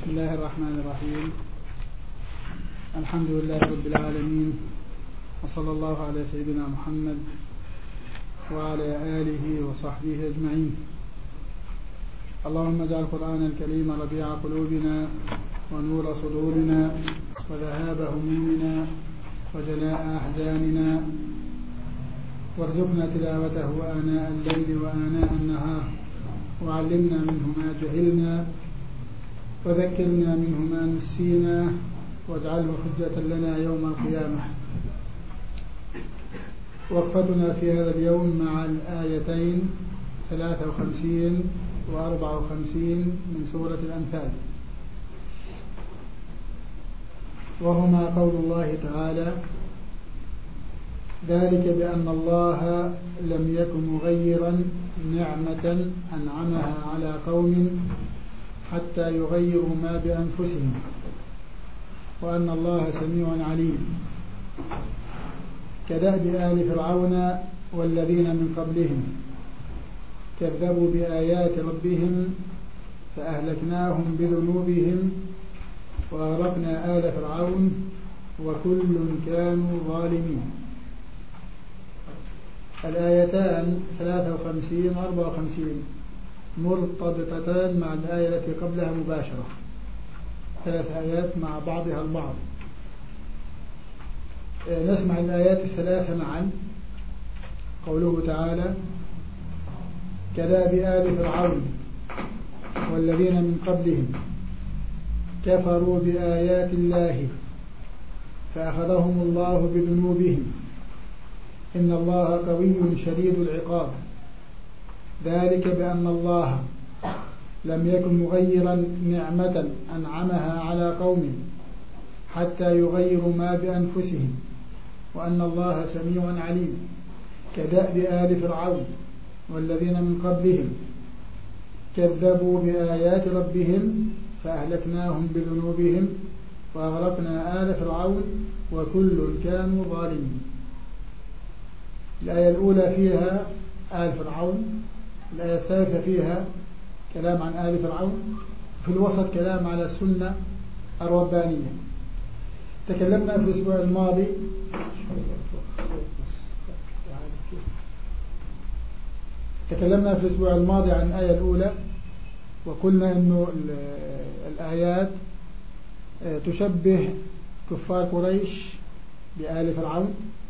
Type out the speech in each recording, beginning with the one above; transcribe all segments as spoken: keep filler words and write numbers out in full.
بسم الله الرحمن الرحيم. الحمد لله رب العالمين، وصلى الله على سيدنا محمد وعلى آله وصحبه أجمعين. اللهم اجعل القرآن الكريم ربيع قلوبنا ونور صدورنا وذهاب همومنا وجلاء أحزاننا، وارزقنا تلاوته آناء الليل وآناء النهار، وعلمنا منه ما جهلنا وذكرنا منه ما نسينا، واجعله حجة لنا يوم القيامة. وقفتنا في هذا اليوم مع الآيتين ثلاثة وخمسين وأربعة وخمسين من سورة الأنفال، وهما قول الله تعالى: ذلك بأن الله لم يكن مغيرا نعمة أنعمها على قوم حتى يغيروا ما بأنفسهم وأن الله سميع عليم، كدأب آل فرعون والذين من قبلهم كذبوا بآيات ربهم فأهلكناهم بذنوبهم وأغرقنا آل فرعون وكل كانوا ظالمين. الآيتان ثلاثة وخمسين وأربعة وخمسين مرتبطتان مع الآية التي قبلها مباشرة، ثلاث آيات مع بعضها البعض. نسمع الآيات الثلاثة معا. قوله تعالى: كدأب آل فرعون والذين من قبلهم كفروا بآيات الله فأخذهم الله بذنوبهم إن الله قوي شديد العقاب. ذلك بأن الله لم يكن مغيرا نعمة أنعمها على قوم حتى يغيروا ما بأنفسهم وأن الله سميع عليم، كدأب آل فرعون والذين من قبلهم كذبوا بآيات ربهم فأهلكناهم بذنوبهم وأغرقنا آل فرعون وكل كانوا ظالمين. الآية الأولى فيها آل فرعون، الآية الثالثة فيها كلام عن آل فرعون، في الوسط كلام على السنة الربانية. تكلمنا في الأسبوع الماضي تكلمنا في الأسبوع الماضي عن الآية الأولى، وقلنا أنه الآيات تشبه كفار قريش بآل فرعون،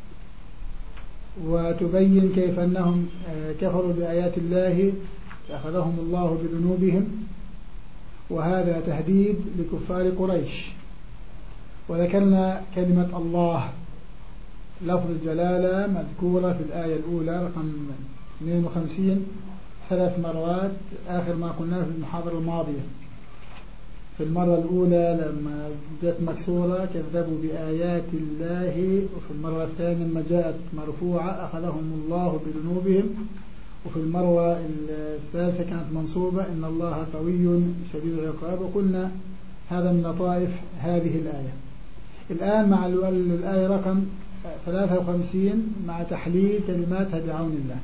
وتبين كيف أنهم كفروا بآيات الله فأخذهم الله بذنوبهم، وهذا تهديد لكفار قريش. وذكرنا كلمة الله لفظ الجلالة مذكورة في الآية الأولى رقم اثنين وخمسين ثلاث مرات، آخر ما قلناه في المحاضرة الماضية. في المرة الأولى لما جاءت مكسورة كذبوا بآيات الله، وفي المرة الثانية لما جاءت مرفوعة أخذهم الله بذنوبهم، وفي المرة الثالثة كانت منصوبة إن الله قوي شديد العقاب. وقلنا هذا من لطائف هذه الآية. الآن مع الآية رقم ثلاثة وخمسين مع تحليل كلماتها بعون الله.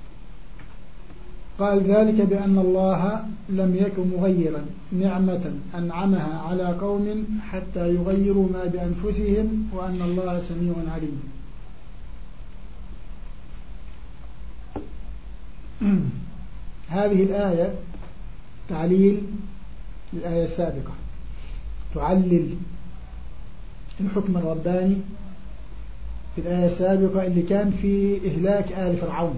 قال: ذلك بأن الله لم يكن مغيرا نعمة أنعمها على قوم حتى يغيروا ما بأنفسهم وأن الله سميع عليم. هذه الآية تعليل للآية السابقة، تعلل الحكم الرباني في الآية السابقة اللي كان في إهلاك آل فرعون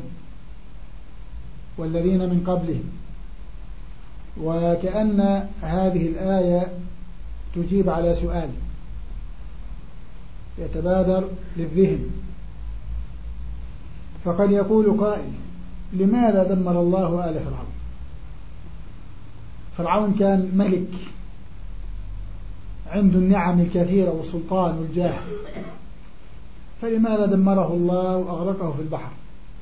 والذين من قبلهم. وكأن هذه الآية تجيب على سؤال يتبادر للذهن، فقد يقول قائل: لماذا دمر الله آل فرعون؟ فرعون كان ملك عنده النعم الكثيرة والسلطان والجاه، فلماذا دمره الله وأغرقه في البحر؟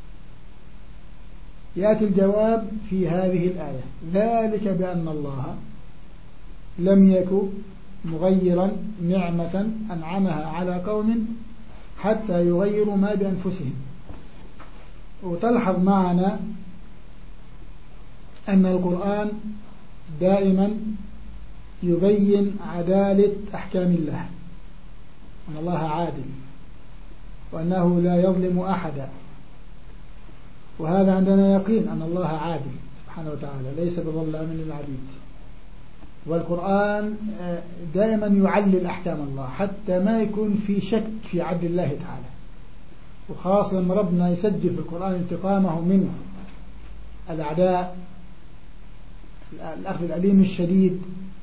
يأتي الجواب في هذه الآية: ذلك بأن الله لم يكن مغيرا نعمة أنعمها على قوم حتى يغيروا ما بأنفسهم. وتلحظ معنا أن القرآن دائما يبين عدالة أحكام الله، أن الله عادل وأنه لا يظلم أحدا، وهذا عندنا يقين أن الله عادل سبحانه وتعالى ليس بظلام للعبيد. والقرآن دائما يعلل أحكام الله حتى ما يكون في شك في عدل الله تعالى، وخاصة لما ربنا يسجل في القرآن انتقامه من الأعداء الأخذ الأليم الشديد،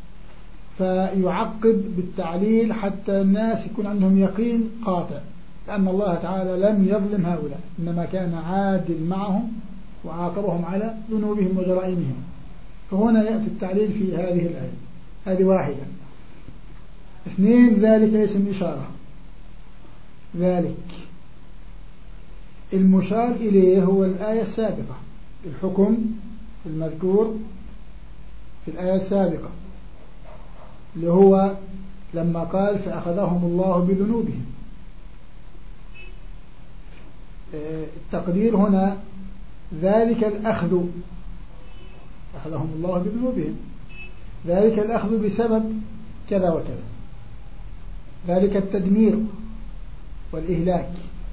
فيعقب بالتعليل حتى الناس يكون عندهم يقين قاطع لأن الله تعالى لم يظلم هؤلاء، إنما كان عادل معهم وعاقبهم على ذنوبهم وجرائمهم. فهنا يأتي التعليل في هذه الآية. هذه واحدة. اثنين، ذلك اسم إشارة. ذلك المشار إليه هو الآية السابقة، الحكم المذكور في الآية السابقة اللي هو لما قال فأخذهم الله بذنوبهم. التقدير هنا ذلك الأخذ، أخذهم الله بذنوبهم، ذلك الأخذ بسبب كذا وكذا، ذلك التدمير والإهلاك.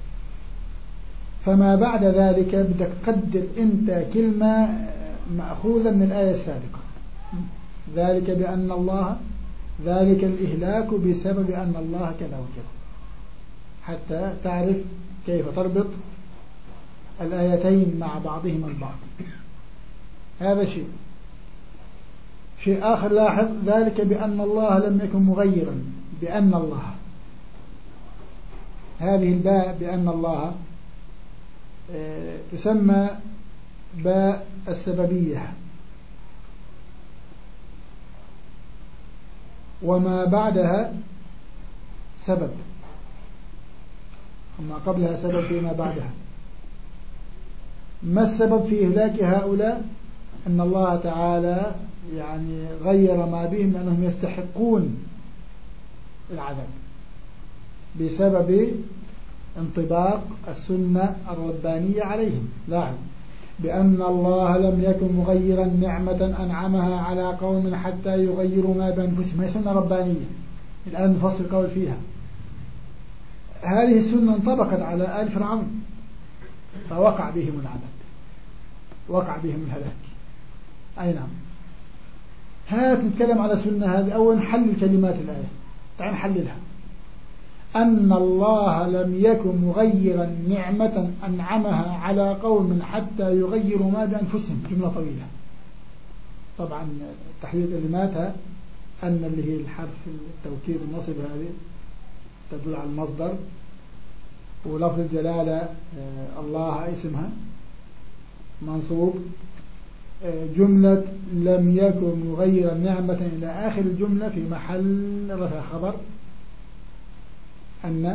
فما بعد ذلك بدك تقدر أنت كلمة مأخوذة من الآية السابقة، ذلك بأن الله، ذلك الإهلاك بسبب أن الله كذا وكذا، حتى تعرف كيف تربط الآيتين مع بعضهما البعض. هذا شيء. شيء آخر لاحظ، ذلك بأن الله لم يكن مغيرا، بأن الله، هذه الباء بأن الله تسمى باء السببية، وما بعدها سبب، وما قبلها سبب فيما بعدها. ما السبب في إهلاك هؤلاء؟ أن الله تعالى يعني غير ما بهم لأنهم يستحقون العذاب بسبب انطباق السنة الربانية عليهم. لاحظ، بأن الله لم يكن مغيرا نعمة أنعمها على قوم حتى يغيروا ما بأنفسهم، هي سنة ربانية الآن نفصل قول فيها. هذه السنة انطبقت على آل فرعون فوقع بهم العذاب، وقع بهم الهلاك. أي نعم. هات نتكلم على سنة هذه. أول نحلل كلمات الآية، تعال نحللها. أن الله لم يكن مغيرا نعمة أنعمها على قوم حتى يغيروا ما بأنفسهم، جملة طويلة. طبعا تحليل كلماتها أن اللي هي الحرف التوكيد النصب هذه تدل على المصدر، ولفظ الجلالة الله اسمها منصوب. جملة لم يكن مغيرا نعمة إلى آخر الجملة في محل رفع خبر أن،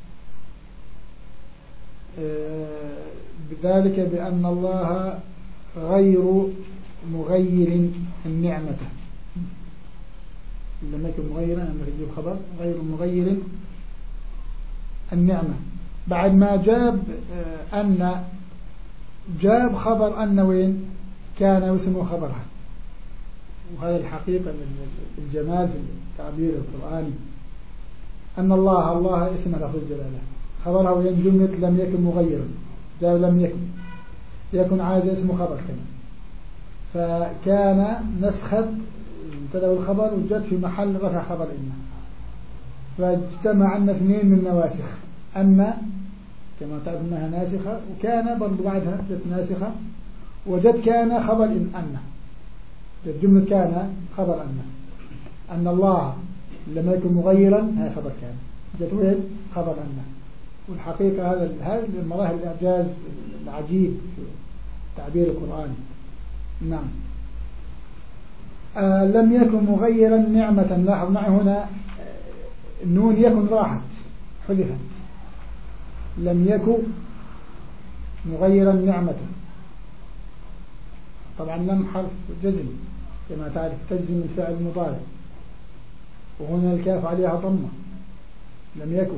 بذلك بأن الله غير مغير النعمة، لم يكن مغيرا أنك تجيب خبر غير مغير النعمة. بعد ما جاب أن، جاب خبر أن وين كان واسمه خبرها. وهذا الحقيقة الجمال في التعبير القرآني، أن الله، الله اسم لفظ الجلالة، خبرها وين جملة لم يكن مغيرا، جاب لم يكن، يكن عايز اسمه خبر كمان، فكان نسخت ابتدأ الخبر وجد في محل رفع خبر إن، فاجتمع عنا اثنين من نواسخ، أن كما تعرف أنها ناسخة، وكان برضو بعدها جت ناسخة، وجد كان خبر إن أن، جد جملة كان خبر أن، أن الله لم يكن مغيرا، هذا خبر كان، جد وين خبر أن. والحقيقة هذا هذا المراحل الإعجاز العجيب في التعبير القرآني. نعم. آه لم يكن مغيرا نعمة، لاحظ معي هنا النون يكن راحت حذفت، لم يكن مغيرا نعمة. طبعا لم حرف جزم كما تعرف تجزم الفعل المضارع، وهنا الكاف عليها ضمة، لم يكن.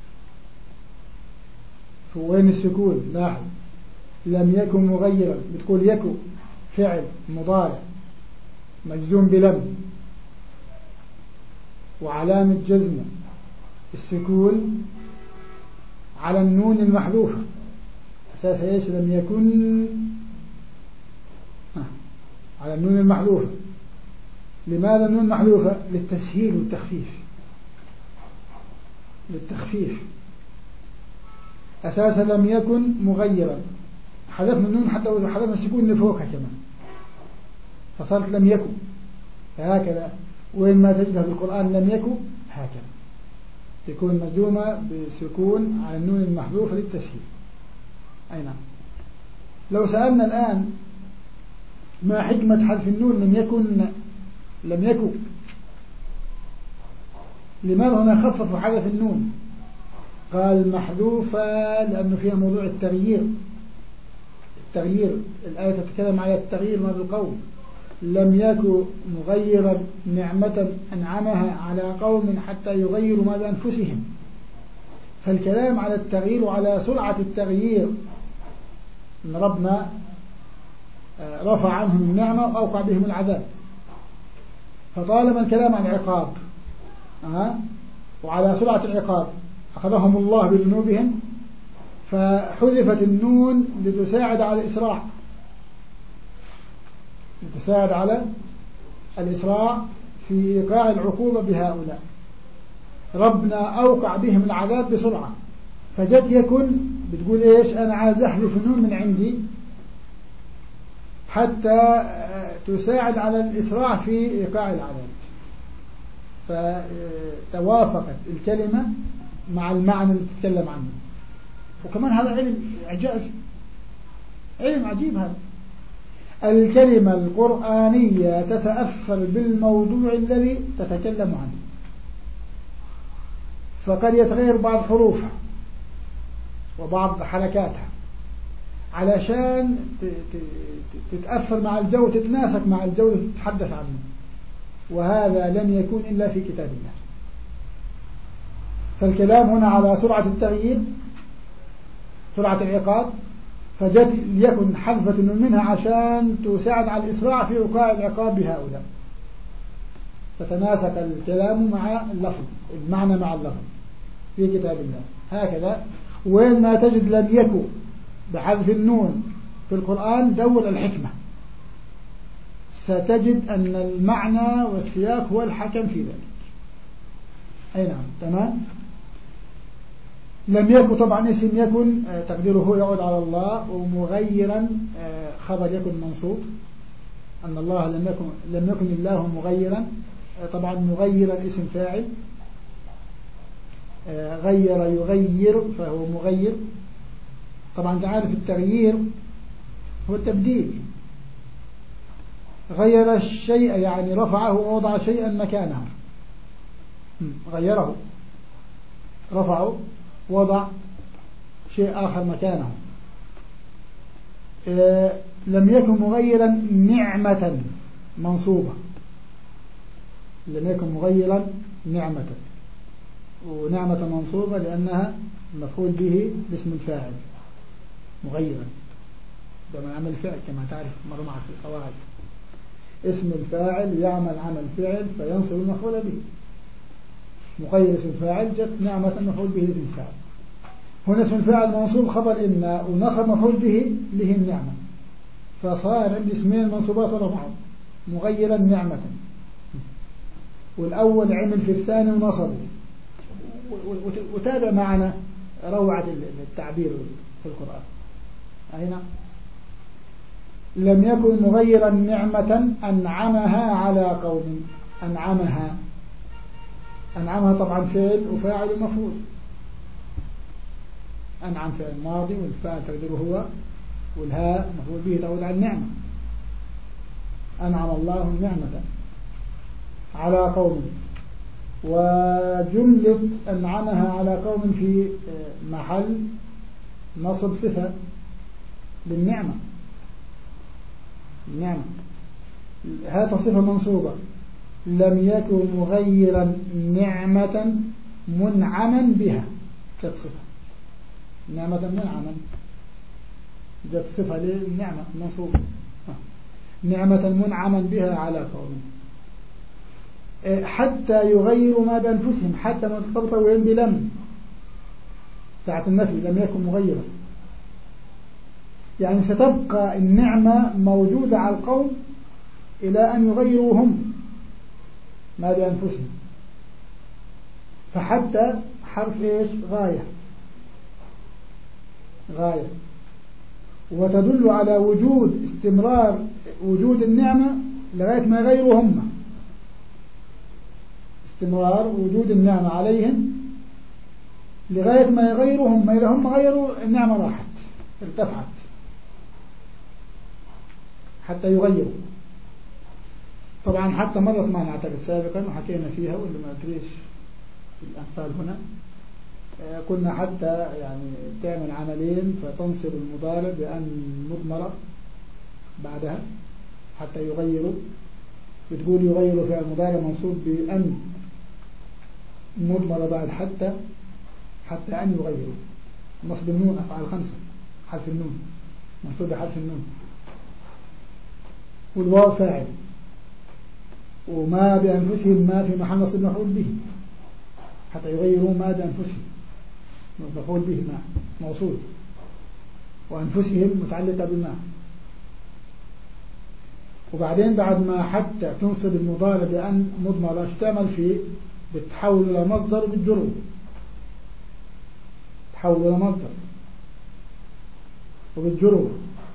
وين السكون؟ لاحظ لم يكن مغيرا، بتقول يكن فعل مضارع مجزوم بلم، وعلامة جزمه السكون على النون المحذوفة. أساس إيش؟ لم يكن على النون المحذوفة. لماذا النون المحذوفة؟ للتسهيل والتخفيف، للتخفيف. أساسا لم يكن مغيرا، حذفنا النون حتى وإذا حذفنا السكون اللي فوقها كمان فصارت لم يكن. هكذا وين ما تجدها في القرآن لم يكن هكذا تكون مجزومة بسكون على النون المحذوفة للتسهيل. أي نعم. لو سألنا الآن ما حكمة حذف النون لم يكن لم يكن لماذا هنا خفف حذف النون؟ قال محذوفة لأنه فيها موضوع التغيير. التغيير الآية تتكلم على التغيير ما بالقول. لم يكن مغيرا نعمة أنعمها على قوم حتى يغيروا ما بأنفسهم. فالكلام على التغيير وعلى سرعة التغيير إن ربنا رفع عنهم النعمة وأوقع بهم العذاب. فطالما الكلام عن العقاب أه؟ وعلى سرعة العقاب أخذهم الله بذنوبهم فحذفت النون لتساعد على الإسراع، لتساعد على الإسراع في إيقاع العقوبة بهؤلاء. ربنا أوقع بهم العذاب بسرعة فجت يكن بتقول إيش؟ أنا عايز أحذف النون من عندي حتى تساعد على الإسراع في إيقاع العذاب. فتوافقت الكلمة مع المعنى اللي تتكلم عنه. وكمان هذا علم إعجاز، علم عجيب هذا. الكلمة القرآنية تتأثر بالموضوع الذي تتكلم عنه، فقد يتغير بعض حروفها وبعض حركاتها علشان تتأثر مع الجو، تتناسق مع الجو اللي تتحدث عنه، وهذا لن يكون إلا في كتاب الله. فالكلام هنا على سرعة التغيير، سرعة العقاب، فجت ليكن حذفة منها عشان تساعد على الإسراع في إيقاع العقاب بهؤلاء. فتناسق الكلام مع اللفظ، المعنى مع اللفظ في كتاب الله. هكذا وين ما تجد لم يكن بحذف النون في القرآن دور الحكمة، ستجد أن المعنى والسياق هو الحكم في ذلك. أي نعم. تمام. لم يكن طبعا اسم يكن تقديره هو يعود على الله، ومغيرا خبر يكن منصوب، أن الله لم يكن لم يكن الله مغيرا. طبعا مغيرا اسم فاعل، غير يغير فهو مغير. طبعا تعرف التغيير هو التبديل. غير الشيء يعني رفعه ووضع شيئا مكانه، غيره رفعه وضع شيء آخر مكانه. آه لم يكن مغيرا نعمة منصوبة، لم يكن مغيرا نعمة، ونعمة منصوبة لأنها مفعول به باسم الفاعل مغيرا، ده من عمل فعل كما تعرف مر معك في القواعد. اسم الفاعل يعمل عمل فعل فينصب المفعول به. مغير اسم الفاعل جت نعمة مفعول به اسم الفاعل. هنا اسم الفاعل منصوب خبر إن ونصب مفعول به له النعمة، فصار عندي اسمين المنصوبات رفعوا مغيرا نعمة، والأول عمل في الثاني ونصبه. وتابع معنا روعة التعبير في القرآن. هنا لم يكن مغيرا نعمة أنعمها على قوم. أنعمها، أنعمها طبعا فعل وفاعل ومفعول. أنعم فعل ماضي والفاعل تقديره هو، والهاء مفعول به تعود على النعمة. أنعم الله النعمة على قوم. وجملة أنعمها على قوم في محل نصب صفة للنعمة. النعمة هذا صفة منصوبة. لم يكن مغيرا نعمة منعما بها، جت صفة نعمة منعما، جت صفة للنعمة منصوبة. نعمة منعما بها على قوم. حتى يغيروا ما بأنفسهم، حتى ما ترتبط وين بلم بتاعت النفي، لم يكن مغيرا، يعني ستبقى النعمة موجودة على القوم إلى أن يغيروا هم ما بأنفسهم. فحتى حرف إيش؟ غاية، غاية، وتدل على وجود استمرار وجود النعمة لغاية ما يغيروا هم، استمرار وجود النعمة عليهم لغاية ما يغيروا هم. إذا هم غيروا النعمة راحت ارتفعت حتى يغيروا. طبعا حتى مرت معنا أعتقد سابقا وحكينا فيها ولا ما أدريش في الأمثال هنا، كنا حتى يعني تعمل عملين فتنصب المضارع بأن مضمرة بعدها حتى يغيروا، بتقول يغيروا فعل المضارع منصوب بأن مضمرة بعد حتى، حتى أن يغيروا. نصب النون أفعال خمسة، حرف النون منصوب بحرف النون، والواو فاعل، وما بأنفسهم ما في محل نصب مفعول به، حتى يغيروا ما بأنفسهم مفعول به ما موصول، وأنفسهم متعلقة بما. وبعدين بعد ما حتى تنصب المضارع بأن مضمرة تعمل فيه بتحول إلى مصدر بالجرور، تحول إلى مصدر وبالجرور.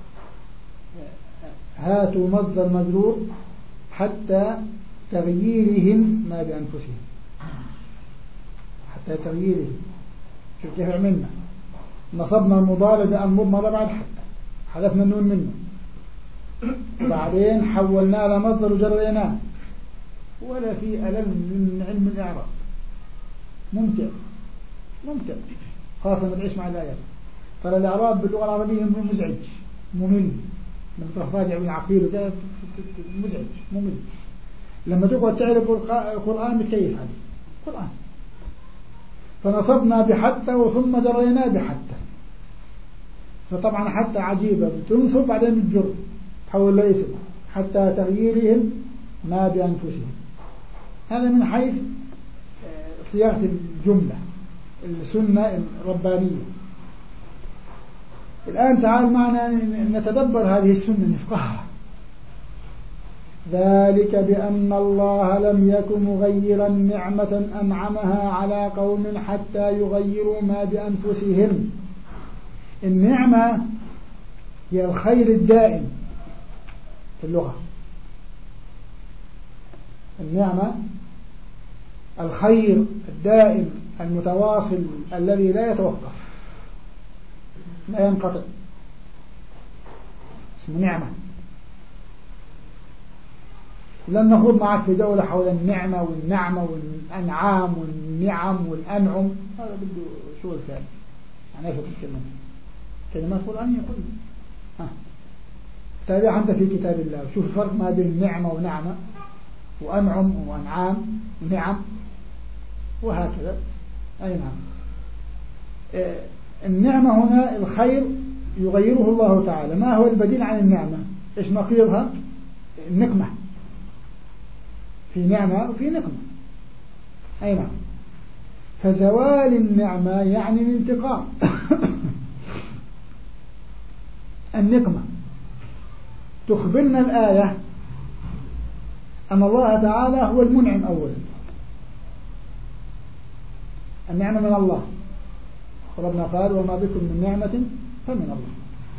هاتوا مصدر مجرور حتى تغييرهم ما بأنفسهم، حتى تغييرهم. شوف كيف عملنا، نصبنا المضارع بأن مضمرة بعد حتى، حذفنا النون منه، وبعدين حولناه إلى مصدر وجريناه. ولا في ألم من علم الإعراب، ممتع ممتع، خاصة لما تعيش مع الآيات. ترى الإعراب باللغة العربية مزعج ممل، لما تروح راجع بالعقيل وكذا مزعج ممل. لما تقعد تعرف القرآن بتكيف عليه القرآن. فنصبنا بحتى وثم جريناه بحتى، فطبعا حتى عجيبة، بتنصب بعدين بالجر تحول له اسم، حتى تغييرهم ما بأنفسهم. هذا من حيث صياغة الجملة، السنة الربانية. الآن تعال معنا نتدبر هذه السنة نفقهها. ذلك بأن الله لم يكن مغيرا نعمة أنعمها على قوم حتى يغيروا ما بأنفسهم. النعمة هي الخير الدائم في اللغة، النعمة الخير الدائم المتواصل الذي لا يتوقف لا ينقطع، اسمه نعمة. لن نخوض معك في جولة حول النعمة والنعمة والأنعام والنعم والأنعم، هذا بده شغل ثاني. يعني ايش بتكلم كلمات قرآنية كلها. ها تابع أنت في كتاب الله وشوف الفرق ما بين نعمة ونعمة وأنعم وأنعام ونعم وهكذا. أي نعم. آه النعمة هنا الخير يغيره الله تعالى. ما هو البديل عن النعمة؟ إيش نقيضها؟ النقمة. في نعمة وفي نقمة. أي نعم. فزوال النعمة يعني الانتقام. النقمة تخبرنا الآية أن الله تعالى هو المنعم أولا. النعمة من الله، ربنا قال وما بكم من نعمة فمن الله.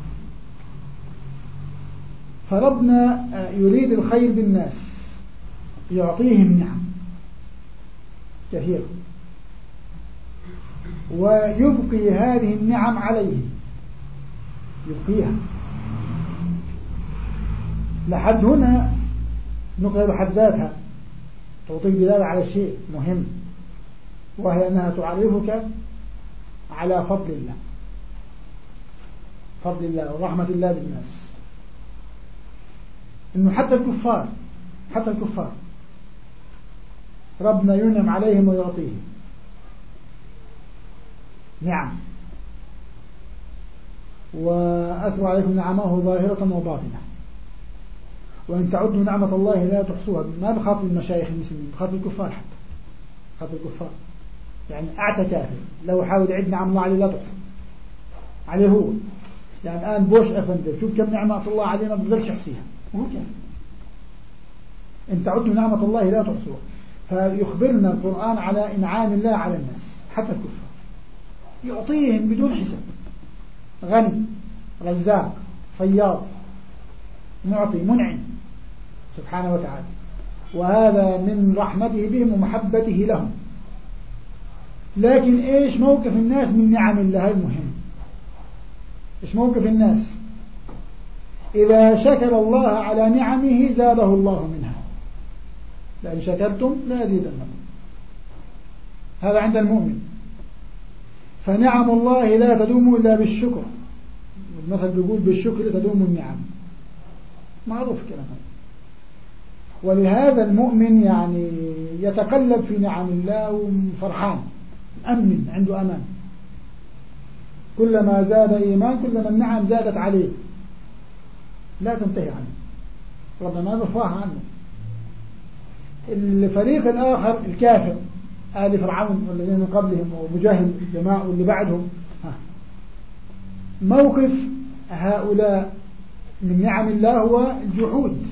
فربنا يريد الخير بالناس، يعطيهم نعم كثيرة ويبقي هذه النعم عليهم، يبقيها. لحد هنا نقل بحد ذاتها تعطيك دلالة على شيء مهم، وهي أنها تعرفك على فضل الله، فضل الله ورحمة الله بالناس. إنه حتى الكفار حتى الكفار ربنا ينعم عليهم ويعطيهم نعم، وأثر عليكم نعمه ظاهرة وباطنة. وإن تعدوا نعمة الله لا تحصوها. ما بخاطب المشايخ المسلمين، بخاطب الكفار حتى، بخاطب الكفار. يعني أعتى كافر لو حاول يعد نعم الله عليه لا تحصى عليه هو. يعني الآن بوش أفندر شوف كم نعمة الله علينا بقدرش يحصيها، وهو كان إن تعدوا نعمة الله لا تحصوها. فيخبرنا القرآن على إنعام الله على الناس حتى الكفار، يعطيهم بدون حساب، غني رزاق فياض معطي منعم سبحانه وتعالى. وهذا من رحمته بهم ومحبته لهم. لكن إيش موقف الناس من نعم الله؟ المهم إيش موقف الناس؟ إذا شكر الله على نعمه زاده الله منها، لئن شكرتم لأزيدنكم. هذا عند المؤمن. فنعم الله لا تدوم إلا بالشكر، المثل بيقول بالشكر تدوم النعم، معروف كلام هذا. ولهذا المؤمن يعني يتقلب في نعم الله وفرحان أمن، عنده أمان. كلما زاد إيمان كلما النعم زادت عليه، لا تنتهي عنه، ربنا ما بفرح عنه. الفريق الآخر الكافر آل فرعون والذين من قبلهم ومجاهد الجماعة واللي بعدهم، موقف هؤلاء من نعم الله هو الجحود،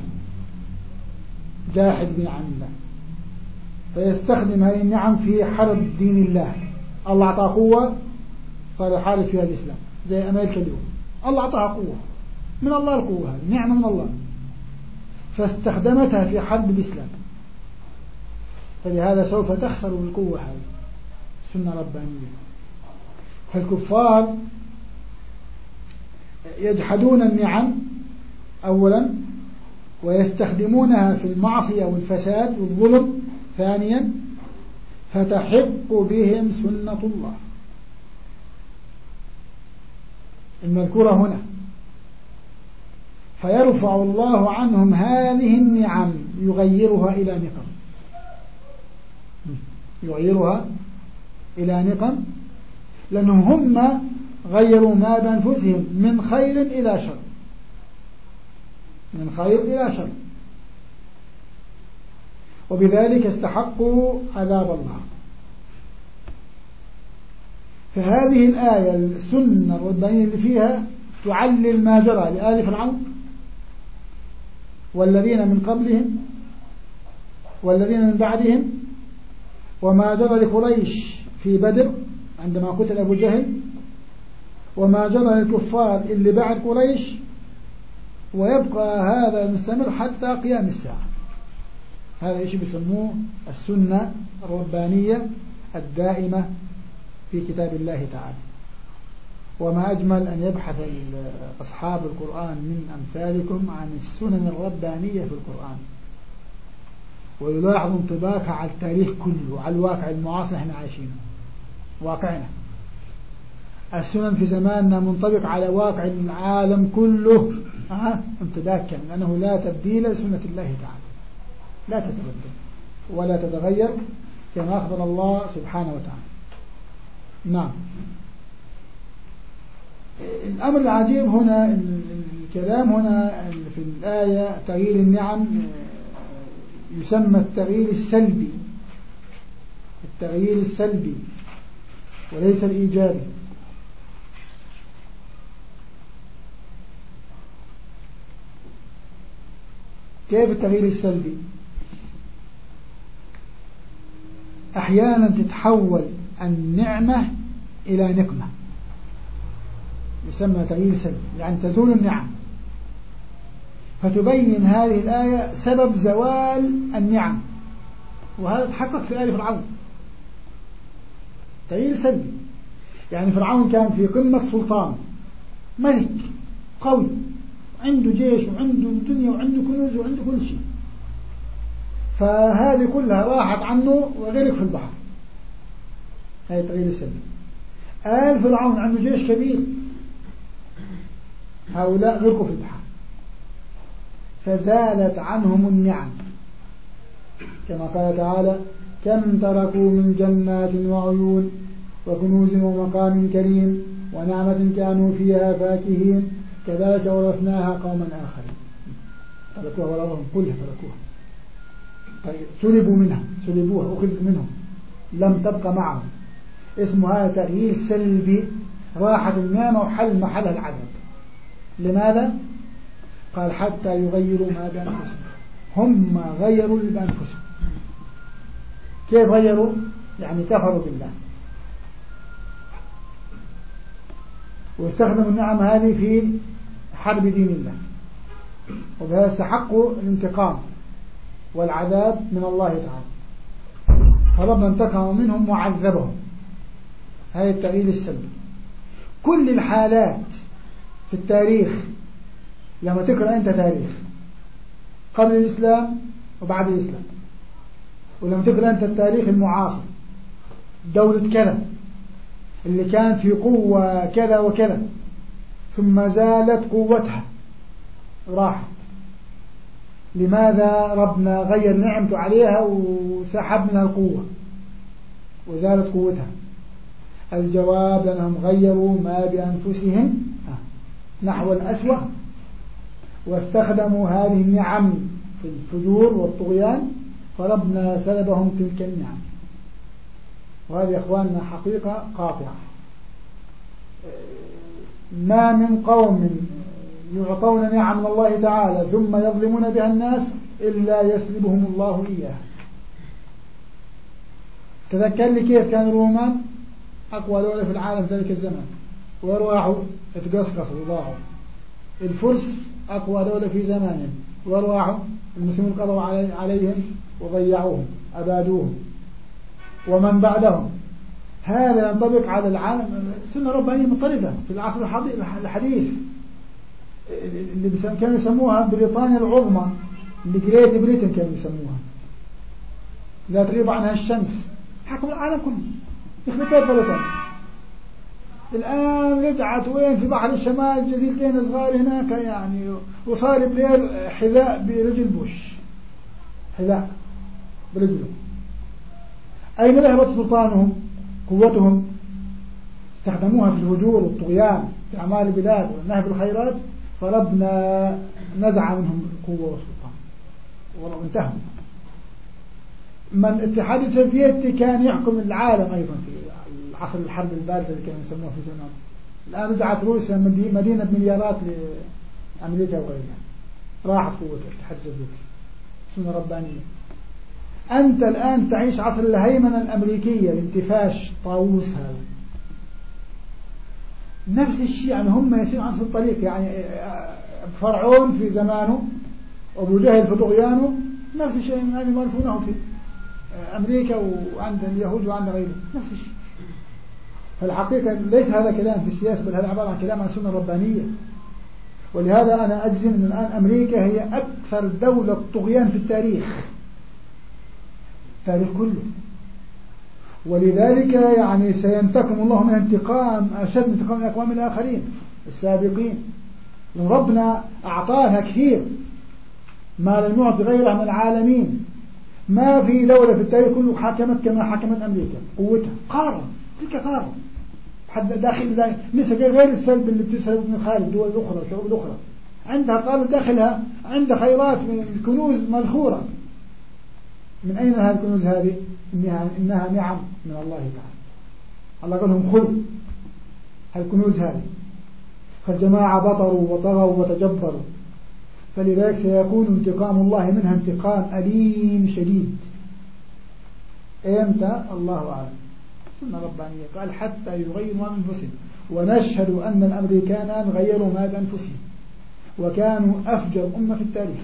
جاحد بنعم الله، فيستخدم هذه النعم في حرب دين الله. الله أعطاه قوة صار يحارب فيها الإسلام، زي أمريكا اليوم الله أعطاها قوة من الله، القوة هذه نعمة من الله، فاستخدمتها في حرب الإسلام، فلهذا سوف تخسر القوة هذه، سنة ربانية. فالكفار يجحدون النعم أولا، ويستخدمونها في المعصية والفساد والظلم ثانيا، فتحق بهم سنة الله المذكورة هنا، فيرفع الله عنهم هذه النعم يغيرها إلى نقم، يغيرها إلى نقم، لأنهم هم غيروا ما بأنفسهم من خير إلى شر، من خير إلى شر، وبذلك استحقوا عذاب الله. فهذه الآية السنة الربانية اللي فيها تعلل ما جرى لآل فرعون والذين من قبلهم والذين من بعدهم، وما جرى لقريش في بدر عندما قتل أبو جهل، وما جرى للكفار اللي بعد قريش، ويبقى هذا مستمر حتى قيام الساعة. هذا إيش بيسموه السنة الربانية الدائمة في كتاب الله تعالى. وما أجمل أن يبحث أصحاب القرآن من أمثالكم عن السنن الربانية في القرآن، ويلاحظ انطباقها على التاريخ كله، على الواقع المعاصر احنا عايشينه، واقعنا. السنن في زماننا منطبق على واقع العالم كله أه؟ انطباق كامل، لأنه لا تبديل لسنة الله تعالى، لا تتبدل ولا تتغير كما أخبر الله سبحانه وتعالى. نعم. الأمر العجيب هنا الكلام هنا في الآية تغيير النعم يسمى التغيير السلبي، التغيير السلبي وليس الإيجابي. كيف التغيير السلبي؟ أحيانا تتحول النعمة إلى نقمة، يسمى تغيير سلبي، يعني تزول النعم. فتبين هذه الآية سبب زوال النعم، وهذا تحقق في آل فرعون. تغيير سلبي يعني فرعون كان في قمة سلطان، ملك قوي، عنده جيش وعنده دنيا وعنده كنوز وعنده كل شيء، فهذه كلها راحت عنه وغرق في البحر. هذا التغيير السلبي. آل فرعون عنده جيش كبير، هؤلاء غرقوا في البحر، فزالت عنهم النعم، كما قال تعالى: كم تركوا من جنات وعيون وكنوز ومقام كريم ونعمة كانوا فيها فاكهين كذلك ورثناها قوما آخرين. تركوها والأرض كلها تركوها. طيب سلبوا منها، سلبوها، أخذت منهم، لم تبقى معهم. اسمه هذا تغيير سلبي، راحت النعمة وحل محلها العذاب. لماذا؟ قال حتى يغيروا ما بأنفسهم. هم غيروا بأنفسهم. كيف غيروا؟ يعني كفروا بالله واستخدموا النعم هذه في حرب دين الله، وبهذا استحقوا الانتقام والعذاب من الله تعالى، فربنا انتقم منهم وعذبهم. هذا التغيير السلبي. كل الحالات في التاريخ لما تقرأ أنت تاريخ قبل الإسلام وبعد الإسلام، ولما تقرأ أنت التاريخ المعاصر، دولة كذا اللي كانت في قوة كذا وكذا ثم زالت قوتها راحت. لماذا؟ ربنا غير نعمته عليها وسحب منها القوة وزالت قوتها. الجواب أنهم غيروا ما بأنفسهم نحو الأسوأ، واستخدموا هذه النعم في الفجور والطغيان، فربنا سلبهم تلك النعم. وهذه إخواننا حقيقة قاطعة. ما من قوم يعطون نعم من الله تعالى ثم يظلمون بها الناس إلا يسلبهم الله إياها. تذكر لي كيف كان الرومان أقوى دولة في العالم في ذلك الزمان وراحوا اتقصقصوا وضاعوا. الفرس أقوى دولة في زمانهم وراحوا المسلمين قضوا عليهم وضيعوهم أبادوهم. ومن بعدهم. هذا ينطبق على العالم. سنة ربانية مضطردة في العصر الحديث اللي كانوا يسموها بريطانيا العظمى، اللي جريت بريتن كانوا يسموها، لا تغيب عنها الشمس، حكم العالم كله. يخلي كيف بريطانيا الآن رجعت وين في بحر الشمال، جزيرتين صغار هناك يعني، وصار بلير حذاء برجل بوش، حذاء برجله. أين ذهبت سلطانهم؟ قوتهم استخدموها في الهجور والطغيان، استعمال البلاد والنهب الخيرات، فربنا نزع منهم القوة والسلطان وانتهوا. من الاتحاد السوفيتي كان يحكم العالم أيضا في عصر الحرب الباردة اللي كانوا يسموها في زمان. الآن رجعت روسيا مدينة بمليارات لأمريكا وغيرها، راحت قوة الاتحاد السوفيتي. سنة ربانية. أنت الآن تعيش عصر الهيمنة الأمريكية، الانتفاش طاووس هذا نفس الشيء. يعني هم يسيرون عن الطريق، يعني فرعون في زمانه وأبو جهل في طغيانه نفس الشيء يعني يمارسونه في أمريكا وعند اليهود وعند غيرهم نفس الشيء. فالحقيقة ليس هذا كلام في السياسة، بل هذا عبارة عن كلام عن سنة ربانية. ولهذا أنا أجزم أن الآن أمريكا هي أكثر دولة طغيان في التاريخ، التاريخ كله. ولذلك يعني سينتقم الله من انتقام أشد من انتقام الأقوام الآخرين السابقين. ربنا أعطاها كثير ما لم يعط غيرها من العالمين. ما في دولة في التاريخ كله حكمت كما حكمت أمريكا، قوتها قارة، تلك قارة حد داخل ليس غير السلب اللي بتسلب من خارج الدول الأخرى والشعوب الأخرى. عندها قارة داخلها عندها خيرات من الكنوز مذخورة. من أين هذه الكنوز هذه؟ إنها, إنها نعم من الله تعالى. الله قال لهم خذوا هالكنوز هذه. فالجماعة بطروا وطغوا وتجبروا، فلذلك سيكون انتقام الله منها انتقام أليم شديد. إمتى؟ الله أعلم. سنة ربانية. قال حتى يغيروا ما بأنفسهم. ونشهد أن الأمريكان غيروا ما بأنفسهم وكانوا أفجر أمة في التاريخ.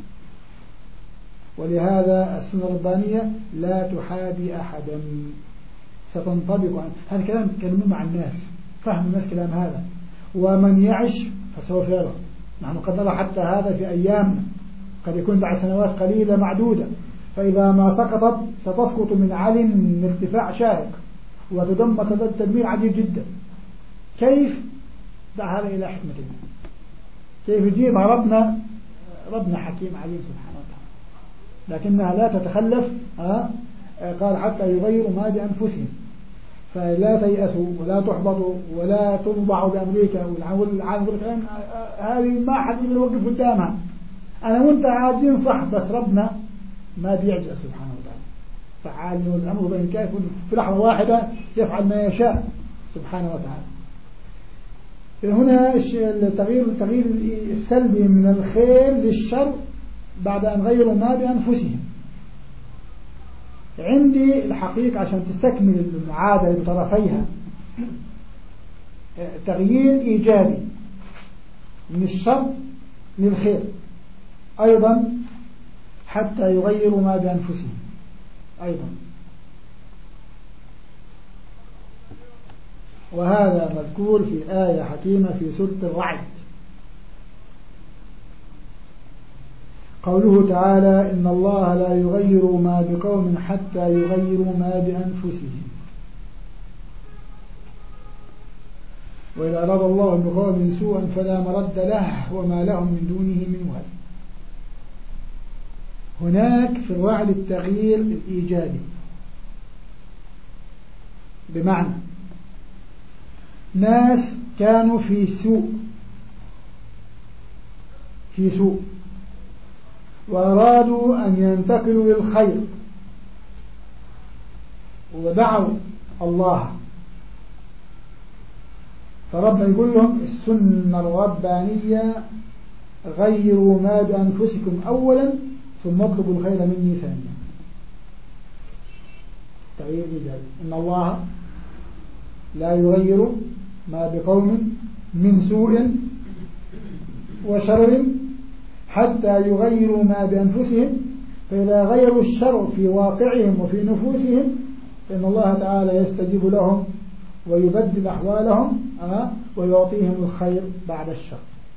ولهذا السنة الربانية لا تحابي أحدا، ستنطبق عن هذا كلام كلمه مع الناس، فهم الناس كلام هذا، ومن يعش فسوف يرى. نحن قد نرى حتى هذا في أيامنا، قد يكون بعد سنوات قليلة معدودة، فإذا ما سقطت ستسقط من علم من ارتفاع شاهق وتدمر تدمير عجيب جدا. كيف؟ دع هذا إلى حكمة الله، كيف يجيبها ربنا. ربنا حكيم عليم سبحانه وتعالى، لكنها لا تتخلف. آه قال حتى يغيروا ما بأنفسهم. فلا تيأسوا ولا تحبطوا ولا تنبعوا بأمريكا والعالم يقول لك هذه ما حد يقدر يوقف قدامها. أنا وأنت عاجزين صح، بس ربنا ما بيعجز سبحانه وتعالى، فعال الأمر بين كيف في لحظة واحدة يفعل ما يشاء سبحانه وتعالى. هنا التغيير التغيير السلبي من الخير للشر بعد أن غيروا ما بأنفسهم. عندي الحقيقة عشان تستكمل المعادلة بطرفيها تغيير إيجابي من الشر للخير أيضا حتى يغيروا ما بأنفسهم أيضا. وهذا مذكور في آية حكيمة في سورة الرعد، قوله تعالى: إن الله لا يغير ما بقوم حتى يغيروا ما بأنفسهم، وإذا أراد الله بقوم سوءا فلا مرد له وما لهم من دونه من ولي. هناك في الرعد التغيير الإيجابي، بمعنى ناس كانوا في سوء في سوء وأرادوا أن ينتقلوا للخير ودعوا الله، فربنا يقول لهم السنة الربانية: غيروا ما بأنفسكم أولا ثم اطلبوا الخير مني ثانيا. تغيير إيجابي. إن الله لا يغير ما بقوم من سوء وشر حتى يغيروا ما بأنفسهم، فإذا غيروا الشر في واقعهم وفي نفوسهم فإن الله تعالى يستجيب لهم ويبدل أحوالهم ويعطيهم الخير بعد الشر.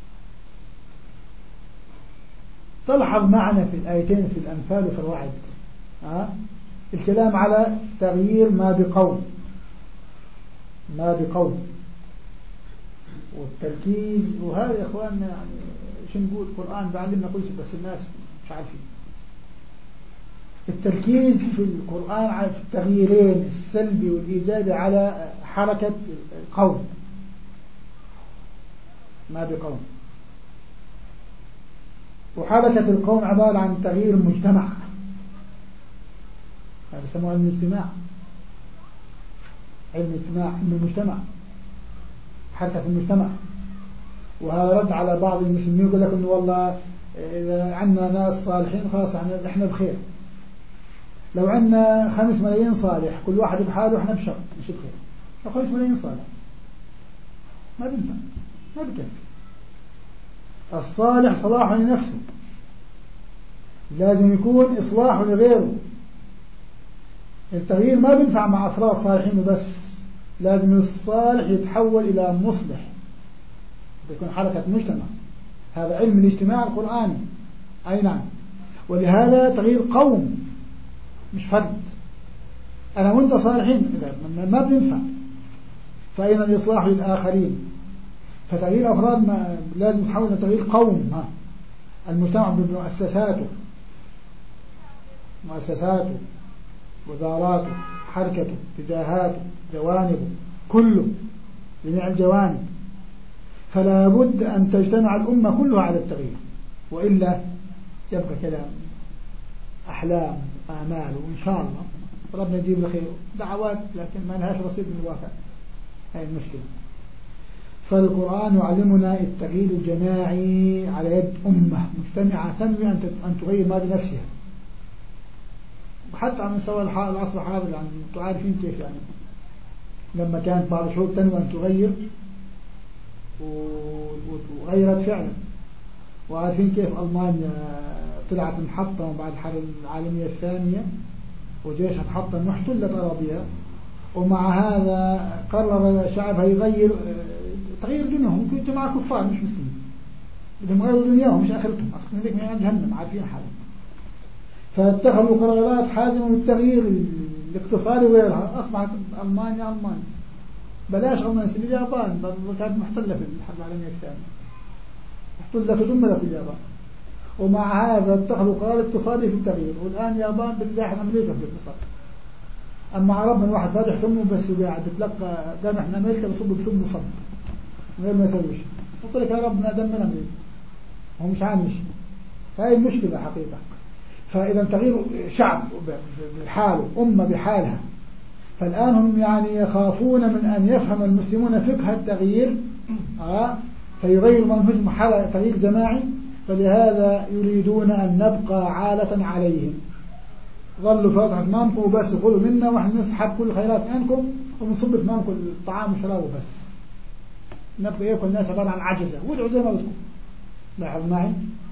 تلحظ معنا في الآيتين في الأنفال وفي الرعد الكلام على تغيير ما بقوم ما بقوم والتركيز. وهذا يا إخواننا يعني شو نقول، القرآن بعلمنا كل شيء بس الناس مش عارفين. التركيز في القرآن على التغييرين السلبي والإيجابي على حركة القوم ما بقوم. وحركة القوم عبارة عن تغيير المجتمع، هذا يسموه علم الاجتماع، علم الاجتماع علم المجتمع، حركة المجتمع. وهذا رد على بعض المسلمين يقول لك إنه والله إذا عندنا ناس صالحين خلاص إحنا بخير، لو عندنا خمس ملايين صالح كل واحد بحاله إحنا بشر مش بخير. لو خمس ملايين صالح ما بينفع، ما بكفي. الصالح صلاح لنفسه، لازم يكون إصلاح لغيره. التغيير ما بينفع مع أفراد صالحين وبس، لازم الصالح يتحول إلى مصلح، يكون حركة مجتمع. هذا علم الاجتماع القرآني. أي نعم. ولهذا تغيير قوم مش فرد. أنا وأنت صالحين ما بينفع، فأين الإصلاح للآخرين؟ فتغيير أفراد ما لازم يتحول إلى تغيير قوم. ها المجتمع بمؤسساته مؤسساته وزاراته حركته اتجاهاته جوانبه كله جميع الجوانب. فلا بد أن تجتمع الأمة كلها على التغيير، وإلا يبقى كلام أحلام آمال، وإن شاء الله ربنا يجيب لخير دعوات لكن ما لهاش رصيد من الواقع. هاي المشكلة. فالقرآن يعلمنا التغيير الجماعي على يد أمة مجتمعة تنوي أن تغير ما بنفسها، وحتى على مستوى العصر الحاضر. يعني أنتم عارفين كيف يعني لما كانت بعض الشعوب تنوي أن تغير وغيرت فعلا. وعارفين كيف ألمانيا طلعت محطة بعد الحرب العالمية الثانية وجيشها تحطم واحتلت أراضيها، ومع هذا قرر شعبها يغير تغيير دينهم. كنتوا مع كفار مش مسلمين، بدهم يغيروا دنياهم مش آخرتهم، آخرتهم ذيك من جهنم عارفين حالهم. فاتخذوا قرارات حازمة بالتغيير الاقتصادي وغيرها. أصبحت ألمانيا ألمانيا بلاش ألمانيا اليابان كانت محتلة في الحرب العالمية الثانية، محتلة ودمرت اليابان. ومع هذا اتخذوا قرار اقتصادي في التغيير، والآن اليابان بتزاحم أمريكا في الاقتصاد. أما عربنا واحد فاتح ثمه بس وقاعد بتلقى قام احنا أمريكا بصب بثم صب من غير ما يسويش. قلت لك يا ربنا دمنا أمريكا هو مش عامل شيء. هذه المشكلة حقيقة. فإذا تغيير شعب بحاله، أمة بحالها، فالآن هم يعني يخافون من أن يفهم المسلمون فقه التغيير آه فيغيروا من أنفسهم حالة تغيير جماعي، فلهذا يريدون أن نبقى عالة عليهم. ظلوا فوق أمامكم وبس، خذوا منا ونحن نسحب كل خيرات عنكم ونصب في أمامكم الطعام والشراب وبس. نبقى يأكل الناس عبارة عن عجزة، وادعوا زي ما بدكم. لاحظ معي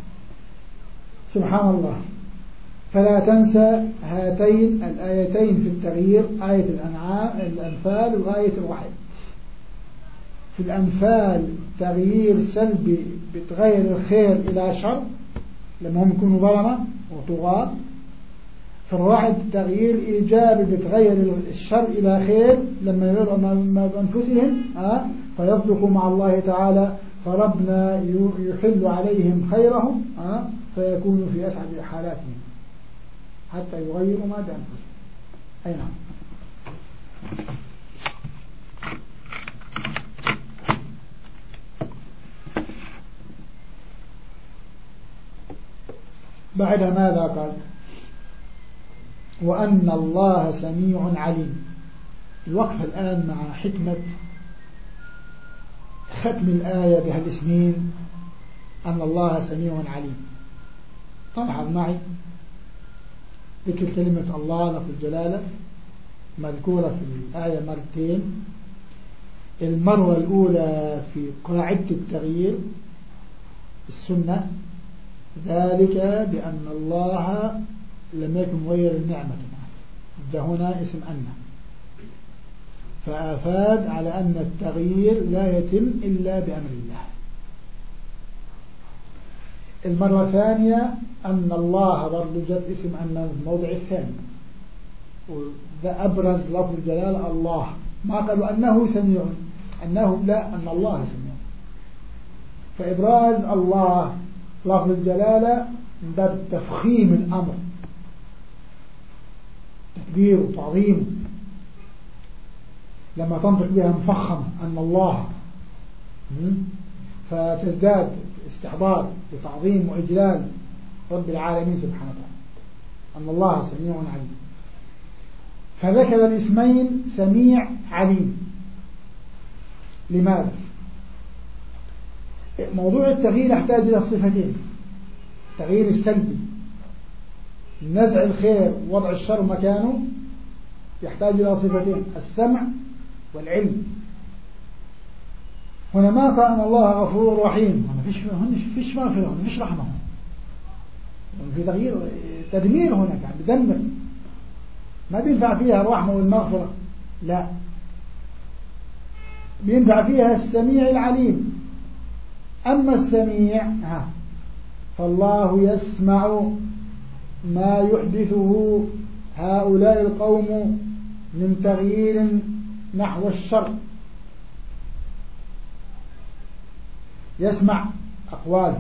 سبحان الله. فلا تنسى هاتين الآيتين في التغيير، آية الأنعام الأنفال وآية الرعد. في الأنفال تغيير سلبي بتغير الخير إلى شر لما هم يكونوا ظلمة وطغاة. في الرعد تغيير إيجابي بتغير الشر إلى خير لما يغيروا ما بأنفسهم آه فيصدقوا مع الله تعالى، فربنا يحل عليهم خيرهم آه فيكونوا في أسعد حالاتهم حتى يغيروا ما بأنفسهم. أي نعم. بعد ماذا قال؟ وأن الله سميع عليم. الوقف الآن مع حكمة ختم الآية بهالاسمين أن الله سميع عليم. طبعا معي ذكر كلمة الله لفظ الجلالة مذكورة في الآية مرتين. المرة الأولى في قاعدة التغيير السنة، ذلك بأن الله لم يكن مغير النعمة، ده هنا اسم أن، فأفاد على أن التغيير لا يتم إلا بأمر الله. المرة الثانية أن الله برضو جد اسم أن الموضع الثاني، وذا أبرز لفظ الجلالة الله، ما قالوا أنه سميع، أنه لا، أن الله سميع. فإبراز الله لفظ الجلالة من باب تفخيم الأمر، تكبير وتعظيم، لما تنطق بها مفخمة أن الله، فتزداد استحضار لتعظيم وإجلال رب العالمين سبحانه وتعالى، أن الله سميع عليم. فذكر الاسمين سميع عليم. لماذا؟ موضوع التغيير يحتاج إلى صفتين: التغيير السلبي، نزع الخير ووضع الشر مكانه، يحتاج إلى صفتين: السمع والعلم. هنا ما قال أن الله غفور رحيم، هنا فيش فيش مغفرة، هنا فيش رحمة، في تغيير تدمير، هنا يعني بدمر، ما بينفع فيها الرحمة والمغفرة، لا، بينفع فيها السميع العليم. أما السميع ها فالله يسمع ما يحدثه هؤلاء القوم من تغيير نحو الشر، يسمع أقوالهم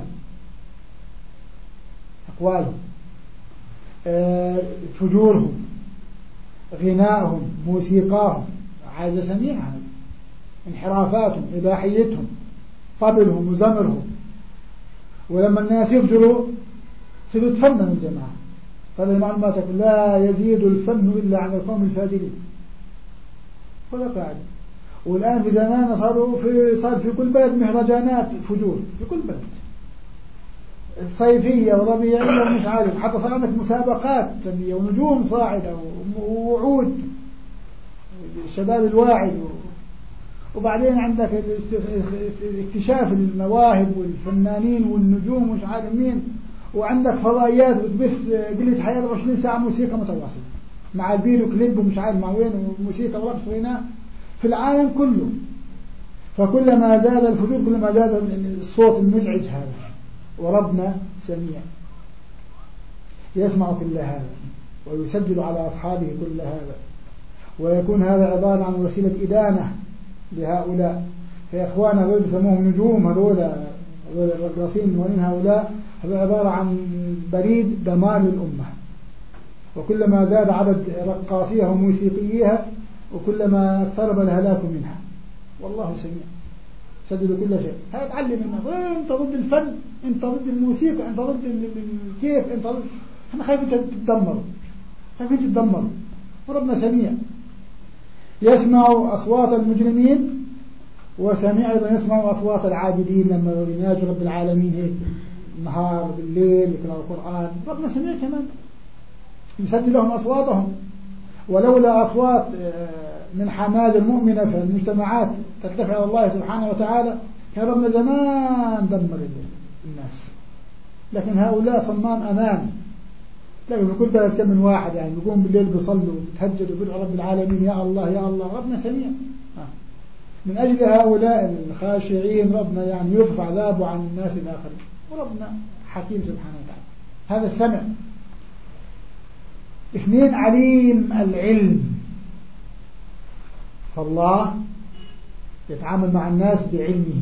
أقوالهم أه فجورهم، غناءهم، موسيقاهم، عايز سميع، انحرافاتهم، إباحيتهم، طبلهم وزمرهم. ولما الناس يفجروا يصيروا يتفننوا الجماعة. فهذه معلوماتك: لا يزيد الفن إلا عن القوم الفاجرين. ولا قاعدة. والآن في زمان صاروا في صار في كل بلد مهرجانات فجور، في كل بلد، صيفية وربيعية ومش عارف، حتى صار عندك مسابقات فنية ونجوم صاعدة ووعود الشباب الواعد، وبعدين عندك اكتشاف المواهب والفنانين والنجوم ومش عارف مين، وعندك فضائيات بتبث قلة حياة أربعة وعشرين ساعة موسيقى متواصلة مع الفيديو كليب ومش عارف مع وين، وموسيقى ورقص وغناء في العالم كله. فكلما زاد الفجور كلما زاد الصوت المزعج هذا. وربنا سميع يسمع كل هذا ويسجل على أصحابه كل هذا، ويكون هذا عبارة عن وسيلة إدانة لهؤلاء. يا إخوانا هذول بيسموهم نجوم، هذول الرقاصين وين هؤلاء، هذول عبارة عن بريد دمار للأمة. وكلما زاد عدد رقاصيها وموسيقيها وكلما اقترب الهلاك منها. والله سميع. سجلوا كل شيء. هذا تعلم الناس أنت ضد الفن، أنت ضد الموسيقى، أنت ضد الكيف، أنت ضد. احنا خايفين تتدمروا، خايفين تتدمروا. وربنا سميع يسمع أصوات المجرمين، وسميع أيضا يسمع أصوات العابدين لما يناجوا رب العالمين هيك النهار بالليل يقرأوا القرآن. ربنا سميع كمان يسجل لهم أصواتهم. ولولا أصوات من حمال المؤمنة في المجتمعات ترتفع إلى الله سبحانه وتعالى كان ربنا زمان دمر الناس. لكن هؤلاء صمام أمان. لكن في كل بلد كم من واحد يعني بيقوم بالليل بيصلوا وبيتهجدوا وبيدعوا رب العالمين يا الله يا الله. ربنا سميع. من أجل هؤلاء الخاشعين ربنا يعني يرفع عذابه عن الناس الآخرين. وربنا حكيم سبحانه وتعالى. هذا السمع. اثنين عليم العلم. فالله يتعامل مع الناس بعلمه،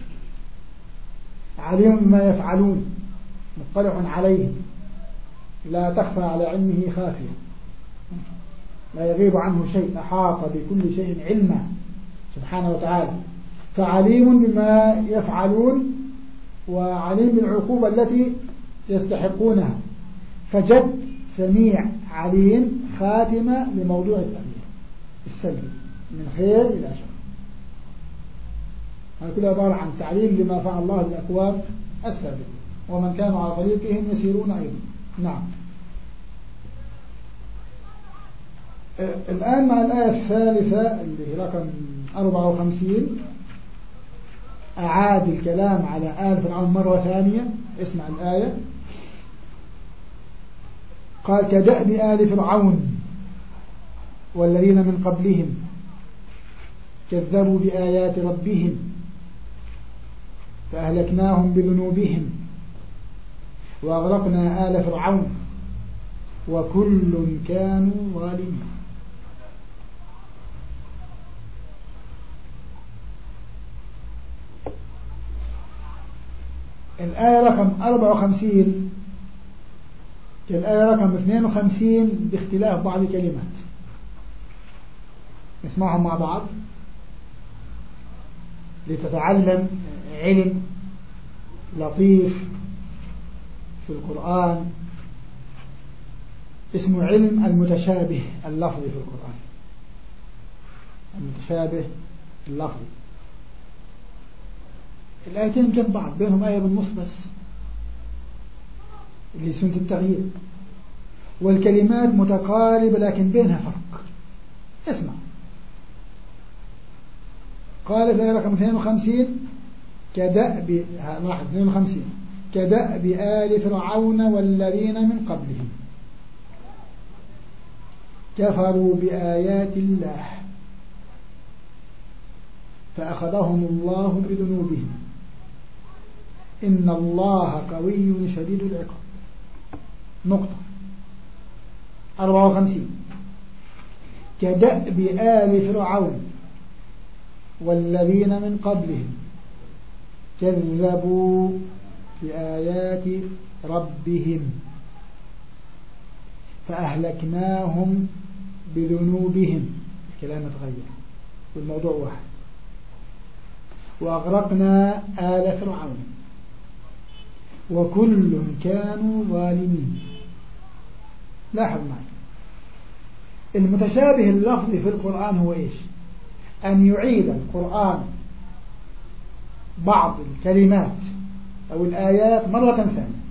عليم بما يفعلون، مطلع عليهم، لا تخفى على علمه خافية، لا يغيب عنه شيء، أحاط بكل شيء علما سبحانه وتعالى. فعليم بما يفعلون وعليم بالعقوبة التي يستحقونها. فجد سميع عليم خاتمة لموضوع التغيير السلبي من خير إلى شر. هذا كله عبارة عن تعليم لما فعل الله بالأكوان السابقة ومن كانوا على طريقهم يسيرون أيضا. نعم. الآن مع الآية الثالثة اللي هي رقم أربعة وخمسين أعاد الكلام على آل فرعون مرة ثانية. اسمع الآية. قال كدأب آل فرعون والذين من قبلهم كذبوا بآيات ربهم فأهلكناهم بذنوبهم وأغرقنا آل فرعون وكل كانوا ظالمين. الآية رقم أربعة وخمسين كالآية رقم اثنين وخمسين باختلاف بعض الكلمات. نسمعهم مع بعض لتتعلم علم لطيف في القرآن اسمه علم المتشابه اللفظي في القرآن. المتشابه اللفظي. الآيتين جنب بعض بينهم آية بالنص بس اللي سنة التغيير، والكلمات متقاربة لكن بينها فرق. اسمع. قال في الآية رقم اثنين وخمسين كدأب اثنين وخمسين كدأب آل فرعون والذين من قبلهم كفروا بآيات الله فأخذهم الله بذنوبهم إن الله قوي شديد العقاب. نقطة. أربعة وخمسين كدأب آل فرعون والذين من قبلهم كذبوا بآيات ربهم فأهلكناهم بذنوبهم. الكلام اتغير والموضوع واحد. وأغرقنا آل فرعون وكل كانوا ظالمين. لاحظ معي المتشابه اللفظي في القرآن هو إيش؟ أن يعيد القرآن بعض الكلمات أو الآيات مرة ثانية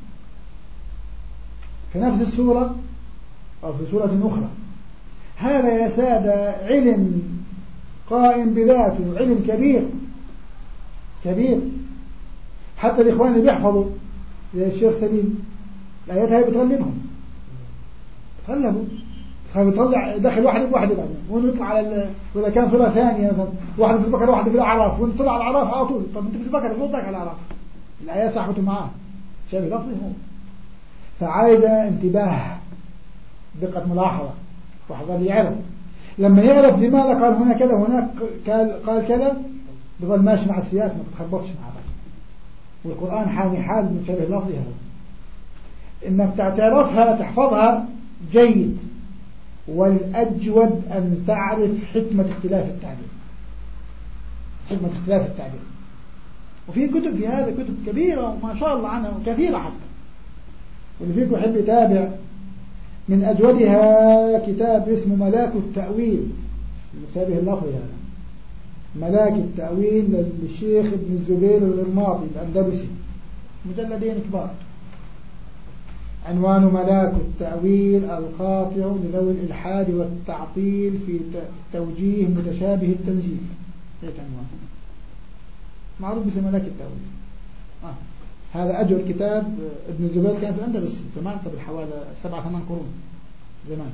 في نفس السورة أو في سورة أخرى. هذا يا سادة علم قائم بذاته، علم كبير كبير. حتى الإخوان اللي بيحفظوا زي الشيخ سليم الآيات هاي بتغلبهم، بتغلبوا بتطلع داخل واحد بواحد بعدين ونطلع على وإذا كان سورة ثانية مثلا واحد في البقرة واحد في الأعراف ونطلع على الأعراف على طول. طب أنت في البقرة فوتك على الأعراف الآيات صاحبته معاه شيء لفظي هو. فعايزة انتباه، دقة ملاحظة، واحد يعرف لما يعرف لماذا قال هنا كذا هناك قال قال كذا بظل ماشي مع السياق ما تتخبطش مع بعض. والقرآن حامي حال من شبه لفظي هذا إنك تعرفها تحفظها جيد. والأجود أن تعرف حكمة اختلاف التعبير، حكمة اختلاف التعبير. وفي كتب في هذا كتب كبيرة وما شاء الله عنها وكثيرة حتى. واللي فيكم يحب يتابع من أجودها كتاب اسمه ملاك التأويل، المشابه اللفظي هذا، ملاك التأويل للشيخ ابن الزبير الغرماطي الأندلسي، مجلدين كبار، عنوان ملاك التأويل القاطع لذوي الإلحاد والتعطيل في توجيه متشابه التنزيل. هيك عنوان معروف باسم ملاك التأويل. آه. هذا أجر كتاب ابن الزبير، كان في الأندلس زمان قبل حوالي سبعة ثمان قرون زمان.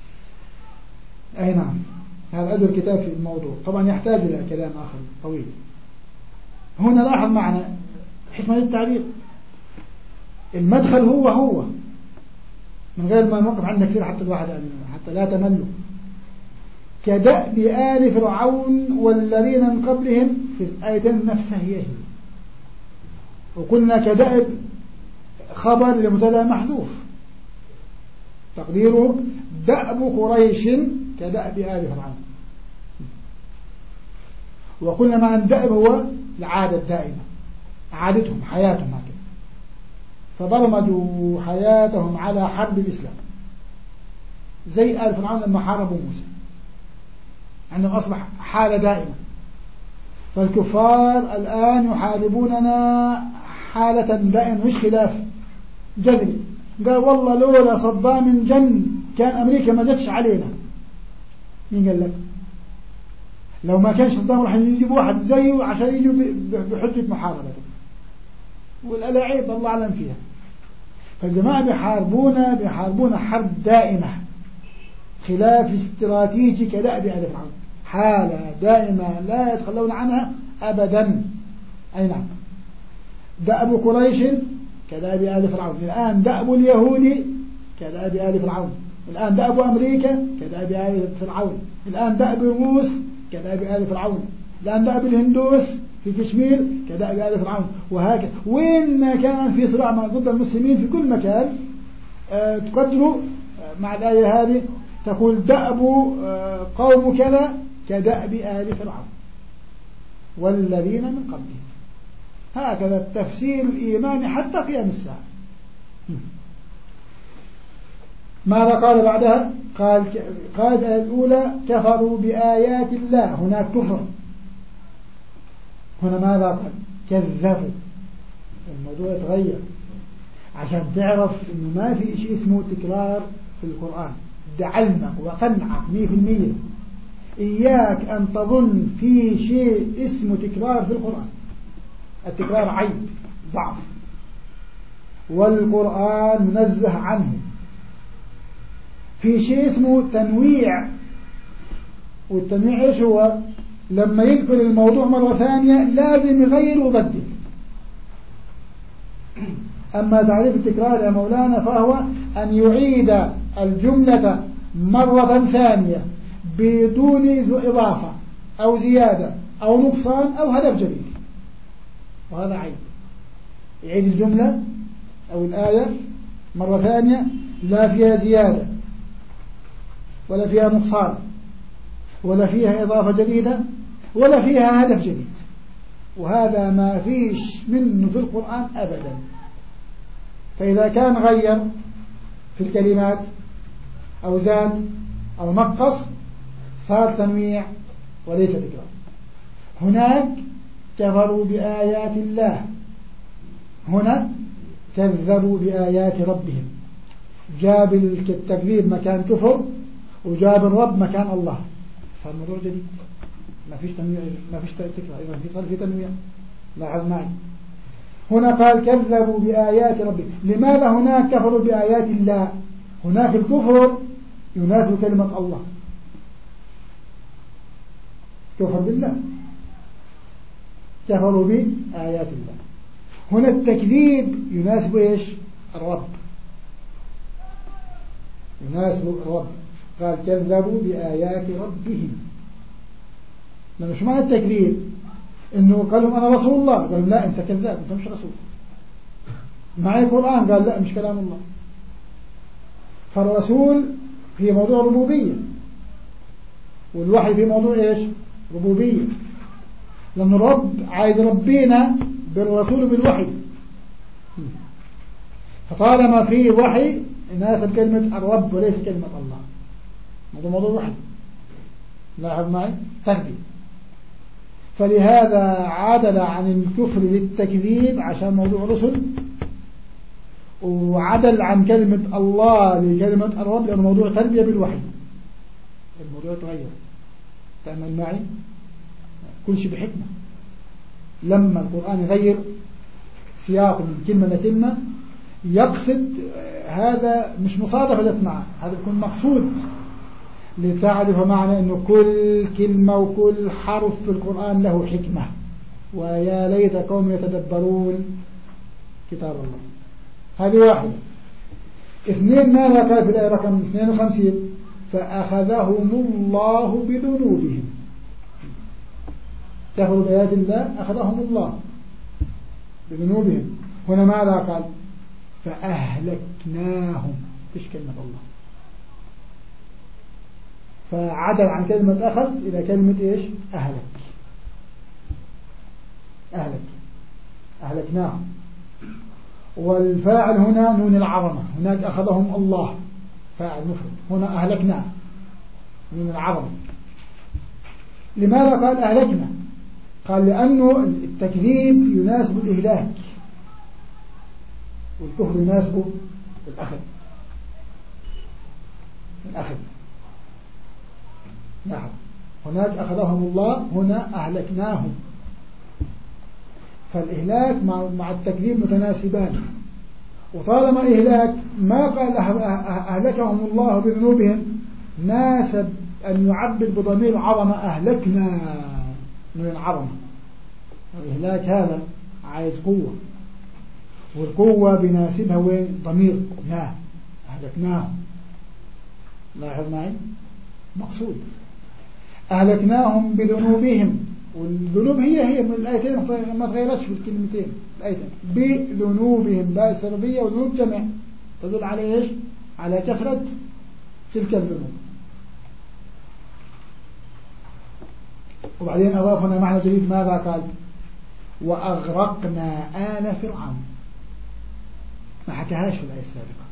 أي نعم، هذا أجر كتاب في الموضوع، طبعا يحتاج إلى كلام آخر طويل. هنا لاحظ معنا حكمة التعبير، المدخل هو هو من غير ما نوقف عندنا كثير حتى الواحد حتى لا تملوا. كدأب آل فرعون والذين من قبلهم في الآيتين نفسها هي هي. وقلنا كدأب خبر لمبتدا محذوف تقديره دأب قريش كدأب آل فرعون. وقلنا مع الدأب هو العادة الدائمة، عادتهم حياتهم هكذا، فبرمجوا حياتهم على حرب الإسلام زي آل فرعون لما حاربوا موسى، عندهم أصبح حالة دائمة. فالكفار الآن يحاربوننا حالة دائمة مش خلاف جذري. قال والله لولا صدام جن كان أمريكا ما جتش علينا. مين قال لك؟ لو ما كانش صدام راح يجيبوا واحد زيه عشان يجوا بحجة محاربته، والألاعيب الله أعلم فيها. فالجماعة بيحاربونا بيحاربونا حرب دائمة خلاف استراتيجي كدأب آل فرعون، حالة دائمة لا يتخلون عنها أبدا. أي نعم، دأب قريش كدأب آل فرعون، الآن دأب اليهود كدأب آل فرعون، الآن دأب أمريكا كدأب آل فرعون، الآن دأب الروس كدأب آل فرعون، الآن دأب الهندوس في كشمير كدأب آل فرعون، وهكذا. وين ما كان في صراع ضد المسلمين في كل مكان أه تقدروا مع الآية هذه تقول دأب أه قوم كذا كدأب آل فرعون والذين من قبلهم. هكذا التفسير الإيماني حتى قيام الساعة. ماذا قال بعدها؟ قال قال الآية الأولى كفروا بآيات الله، هناك كفر. هنا ماذا قال؟ كذبوا. الموضوع يتغير عشان تعرف إنه ما في شيء اسمه تكرار في القرآن. ده علمك وقنعك مية في المية. إياك أن تظن في شيء اسمه تكرار في القرآن. التكرار عيب ضعف، والقرآن منزه عنه. في شيء اسمه تنويع، والتنويع ايش هو؟ لما يذكر الموضوع مرة ثانية لازم يغير ويبدل. أما تعريف التكرار يا مولانا فهو أن يعيد الجملة مرة ثانية بدون إضافة أو زيادة أو نقصان أو هدف جديد، وهذا عيب. يعيد الجملة أو الآية مرة ثانية لا فيها زيادة ولا فيها نقصان ولا فيها إضافة جديدة ولا فيها هدف جديد، وهذا ما فيش منه في القرآن أبدا. فإذا كان غير في الكلمات أو زاد أو نقص صار تنويع وليس تكرار. هناك كفروا بآيات الله، هنا كذبوا بآيات ربهم. جاب التكذيب مكان كفر وجاب الرب مكان الله، صار موضوع جديد. ما فيش تنويع، ما فيش تكرار، إذا في صار في تنويع. لاحظ معي هنا قال كذبوا بآيات ربهم. لماذا هناك كفروا بآيات الله؟ هناك الكفر يناسب كلمة الله، كفر بالله، كفروا بآيات الله. هنا التكذيب يناسب إيش؟ الرب، يناسب الرب. قال كذبوا بآيات ربهم. لأنه شو معنى التكذيب؟ إنه قال لهم أنا رسول الله، قال لهم لا أنت كذاب، أنت مش رسول. معي قرآن، قال لا مش كلام الله. فالرسول في موضوع ربوبية، والوحي في موضوع إيش؟ ربوبية. لأن الرب عايز ربينا بالرسول بالوحي، فطالما في وحي يناسب كلمة الرب وليس كلمة الله. موضوع موضوع وحي، لاحظ معي تربية. فلهذا عدل عن الكفر للتكذيب عشان موضوع رسل، وعدل عن كلمة الله لكلمة الرب لأنه موضوع تربية بالوحي. الموضوع تغير، تأمل معي كل شيء بحكمة. لما القرآن يغير سياقه من كلمة لكلمة يقصد هذا مش مصادفة جت معه، هذا يكون مقصود لتعرف معنى أنه كل كلمة وكل حرف في القرآن له حكمة. ويا ليت قوم يتدبرون كتاب الله. هذه واحدة. اثنين، ماذا قال في الآية رقم اثنين وخمسين؟ فأخذهم الله بذنوبهم. كفروا بآيات الله أخذهم الله بذنوبهم. هنا ماذا قال؟ فأهلكناهم، فيش كلمة الله، فعدل عن كلمة أخذ إلى كلمة إيش؟ أهلك. أهلك أهلكناهم. والفاعل هنا نون العظمة، هناك أخذهم الله فاعل مفرد، هنا أهلكنا نون العظمة. لماذا قال أهلكنا؟ قال لأنه التكذيب يناسب الإهلاك والكفر يناسبه الأخذ. الأخذ نعم، هناك أخذهم الله، هنا أهلكناهم. فالإهلاك مع التكذيب متناسبان. وطالما إهلاك ما قال أهلكهم الله بذنوبهم، ناسب أن يعبر بضمير عظمة أهلكنا من العظمة. الإهلاك هذا عايز قوة، والقوة بناسبها وين؟ ضمير نا، أهلكناهم. لاحظ معي مقصود أهلكناهم بذنوبهم، والذنوب هي هي من الآيتين ما تغيرتش في الكلمتين الآيتين. بذنوبهم باء السببية وذنوب جمع تدل على إيش؟ على كثرة تلك الذنوب. وبعدين أضاف هنا معنى جديد، ماذا قال؟ وأغرقنا آل فرعون. ما حكاهاش في الآية السابقة.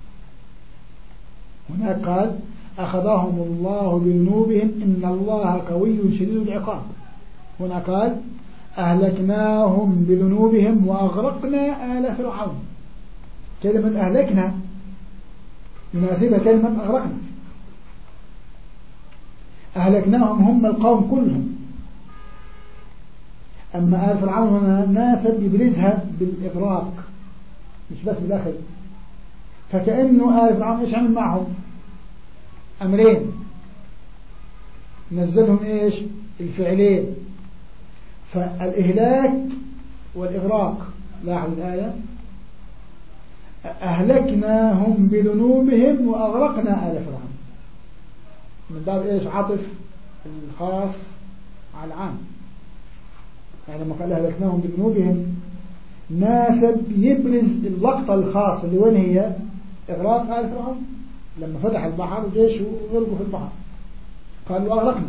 هناك قال أخذهم الله بذنوبهم إن الله قوي شديد العقاب. هنا قال أهلكناهم بذنوبهم وأغرقنا آل فرعون. كلمة أهلكنا يناسبها كلمة أغرقنا. أهلكناهم هم القوم كلهم، أما آل فرعون هنا ناسب يبرزها بالإغراق مش بس بالأخذ. فكأنه آل فرعون إيش عمل معهم؟ أمرين، نزلهم إيش؟ الفعلين، فالإهلاك والإغراق. لاحظ الآية أهلكناهم بذنوبهم وأغرقنا آل فرعون، من باب إيش؟ عطف الخاص على العام. يعني لما قال أهلكناهم بذنوبهم ناسب يبرز اللقطة الخاصة اللي وين هي؟ إغراق آل فرعون لما فتح البحر وجيشه وغرقوا في البحر، قالوا أغرقنا.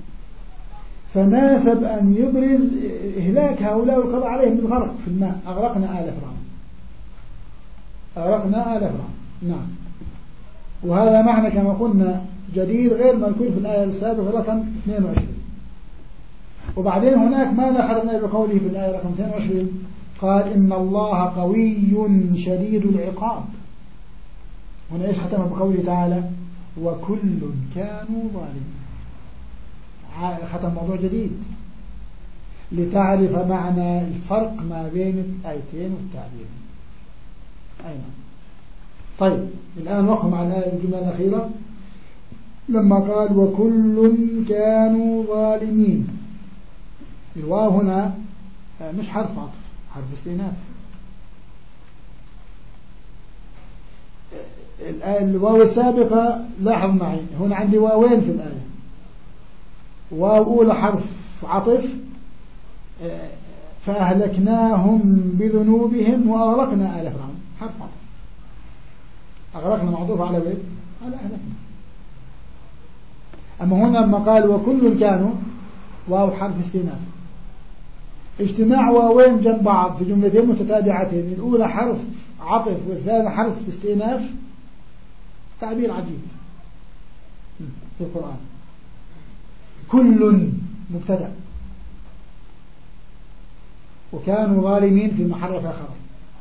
فناسب أن يبرز إهلاك هؤلاء والقضاء عليهم بالغرق في الماء. أغرقنا آل فرعون، أغرقنا آل فرعون. نعم. وهذا معنى كما قلنا جديد غير مذكور في الآية السابقة رقم اثنين وعشرين. وبعدين هناك ماذا خرجنا بقوله في الآية رقم اثنين وعشرين؟ قال إن الله قوي شديد العقاب. هنا إيش ختم بقوله تعالى وكل كانوا ظالمين. ختم موضوع جديد لتعرف معنى الفرق ما بين الآيتين والتعبير. أين طيب الآن وقف مع الآية الجملة الأخيرة لما قال وكل كانوا ظالمين. الواو هنا مش حرف عطف، حرف استئناف. الواو السابقة لاحظ معي هنا عندي واوين في الآية. واو أولى حرف عطف فأهلكناهم بذنوبهم وأغرقنا آل فرعون، حرف عطف. أغرقنا معطوف على وين؟ على أهلكنا. أما هنا لما قال وكل كانوا واو حرف استئناف. اجتماع واوين جنب بعض في جملتين متتابعتين، الأولى حرف عطف والثانية حرف استئناف، تعبير عجيب في القرآن. كل مبتدأ وكانوا ظالمين في محل رفع خبر.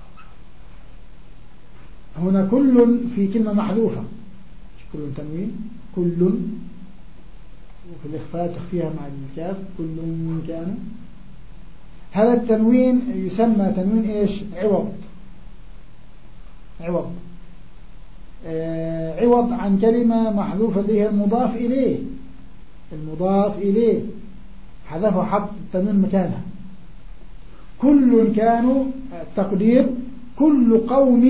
هنا كل في كلمة محذوفة، كل تنوين، كل وفي الإخفاء تخفيها مع الكاف، كل كانوا. هذا التنوين يسمى تنوين إيش؟ عوض. عوض آه عوض عن كلمة محذوفة اللي هي المضاف إليه. المضاف إليه حذفه حط التنوين مكانها. كل كانوا التقدير كل قوم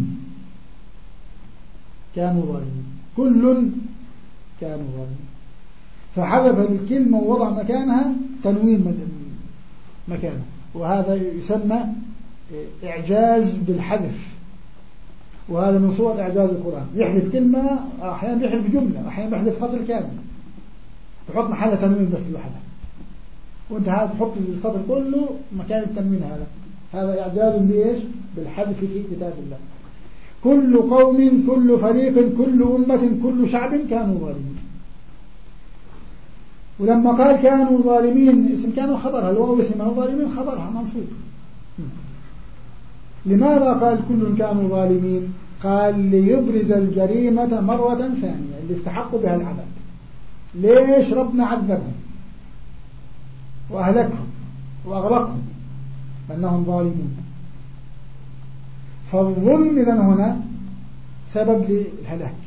كانوا ظالمين، كل كانوا ظالمين، فحذف الكلمة ووضع مكانها تنوين مكانه، وهذا يسمى إعجاز بالحذف، وهذا من صور إعجاز القرآن. يحذف كلمة، أحيانا يحذف جملة، أحيانا يحذف سطر كامل، تحط محل تنوين بس لوحدها، وانت هذا تحط السطر كله مكان التنوين. هذا هذا إعجاز بإيش؟ بالحذف في كتاب الله. كل قوم، كل فريق، كل أمة، كل شعب كانوا ظالمين. ولما قال كانوا ظالمين اسم كانوا خبرها، الواو اسمها، ظالمين خبرها منصوب. لماذا قال كل كانوا ظالمين؟ قال ليبرز الجريمة مرة ثانية اللي استحقوا بها العذاب. ليش ربنا عذبهم وأهلكهم وأغرقهم؟ لأنهم ظالمون. فالظلم إذن هنا سبب للهلاك.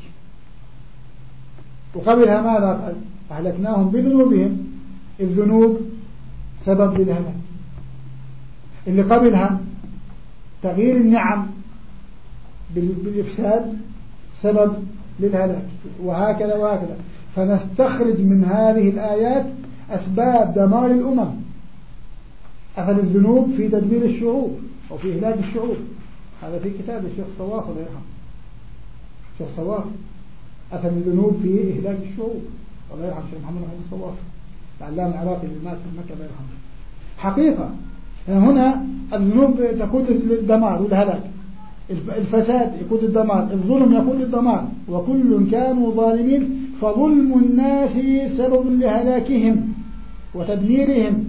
وقبلها ماذا قال؟ أهلكناهم بذنوبهم، الذنوب سبب للهلاك. اللي قبلها تغيير النعم بالإفساد سبب للهلاك، وهكذا وهكذا. فنستخرج من هذه الآيات أسباب دمار الأمم. أثر الذنوب في تدمير الشعوب وفي إهلاك الشعوب. هذا في كتاب الشيخ صواف الله يرحمه، الشيخ صواف، أثر الذنوب في إهلاك الشعوب. الله يرحم الشيخ محمد بن صواف العلامة العراقي اللي مات في مكة الله يرحمه. حقيقة هنا الذنوب تقود للدمار والهلاك، الفساد يقود للدمار، الظلم يقود للدمار. وكل كانوا ظالمين، فظلم الناس سبب لهلاكهم وتدميرهم.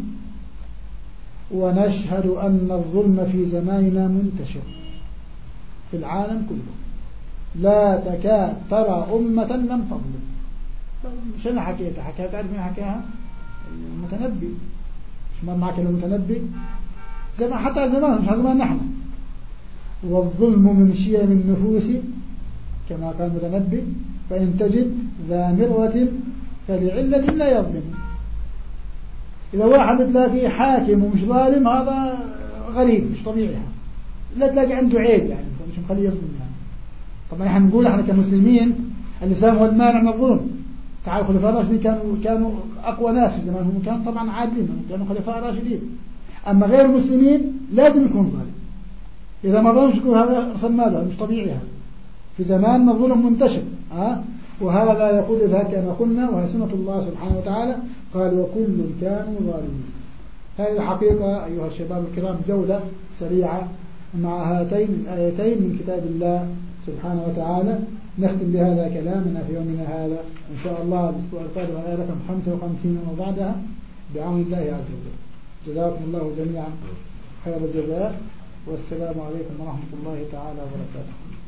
ونشهد أن الظلم في زماننا منتشر في العالم كله، لا تكاد ترى أمة لم تظلم. شنو حكيتها؟ حكيتها تعرف مين حكاها؟ المتنبي. مش مر معك المتنبي؟ زمان، حتى زمان، مش زمان نحن. والظلم من شيم النفوس كما قال المتنبي، فإن تجد ذا مرة فلعلة لا يظلم. إذا واحد تلاقي حاكم ومش ظالم هذا غريب، مش طبيعي، لا تلاقي عنده عيب يعني، مش مخليه يظلم يعني. طبعا احنا نقول احنا كمسلمين الإسلام هو المانع من الظلم. تعالوا خلفاء الراشدين كانوا كانوا أقوى ناس في زمانهم، كانوا طبعا عادلين، كانوا خلفاء راشدين. أما غير المسلمين لازم يكون ظالم، إذا ما ظلمش يكون هذا صنما له، مش طبيعي. هذا في زماننا الظلم منتشر، ها، وهذا لا يقول إذا كما قلنا، وهي سنة الله سبحانه وتعالى. قال وكل كانوا ظالمين. هذه الحقيقة أيها الشباب الكرام جولة سريعة مع هاتين الآيتين من كتاب الله سبحانه وتعالى. نختم بهذا كلامنا في يومنا هذا إن شاء الله الأسبوع القادم الآية رقم خمسة وخمسين وبعدها بعون الله عز وجل. جزاكم الله جميعا خير الجزاء، والسلام عليكم ورحمة الله تعالى وبركاته.